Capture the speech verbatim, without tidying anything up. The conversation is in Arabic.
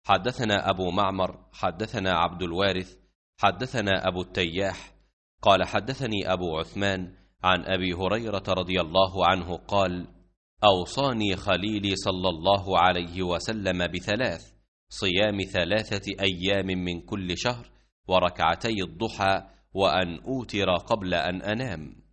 حدثنا أبو معمر حدثنا عبد الوارث حدثنا أبو التياح قال حدثني أبو عثمان عن أبي هريرة رضي الله عنه قال: أوصاني خليلي صلى الله عليه وسلم بثلاث: صيام ثلاثة أيام من كل شهر، وركعتي الضحى، وأن أوتر قبل أن أنام.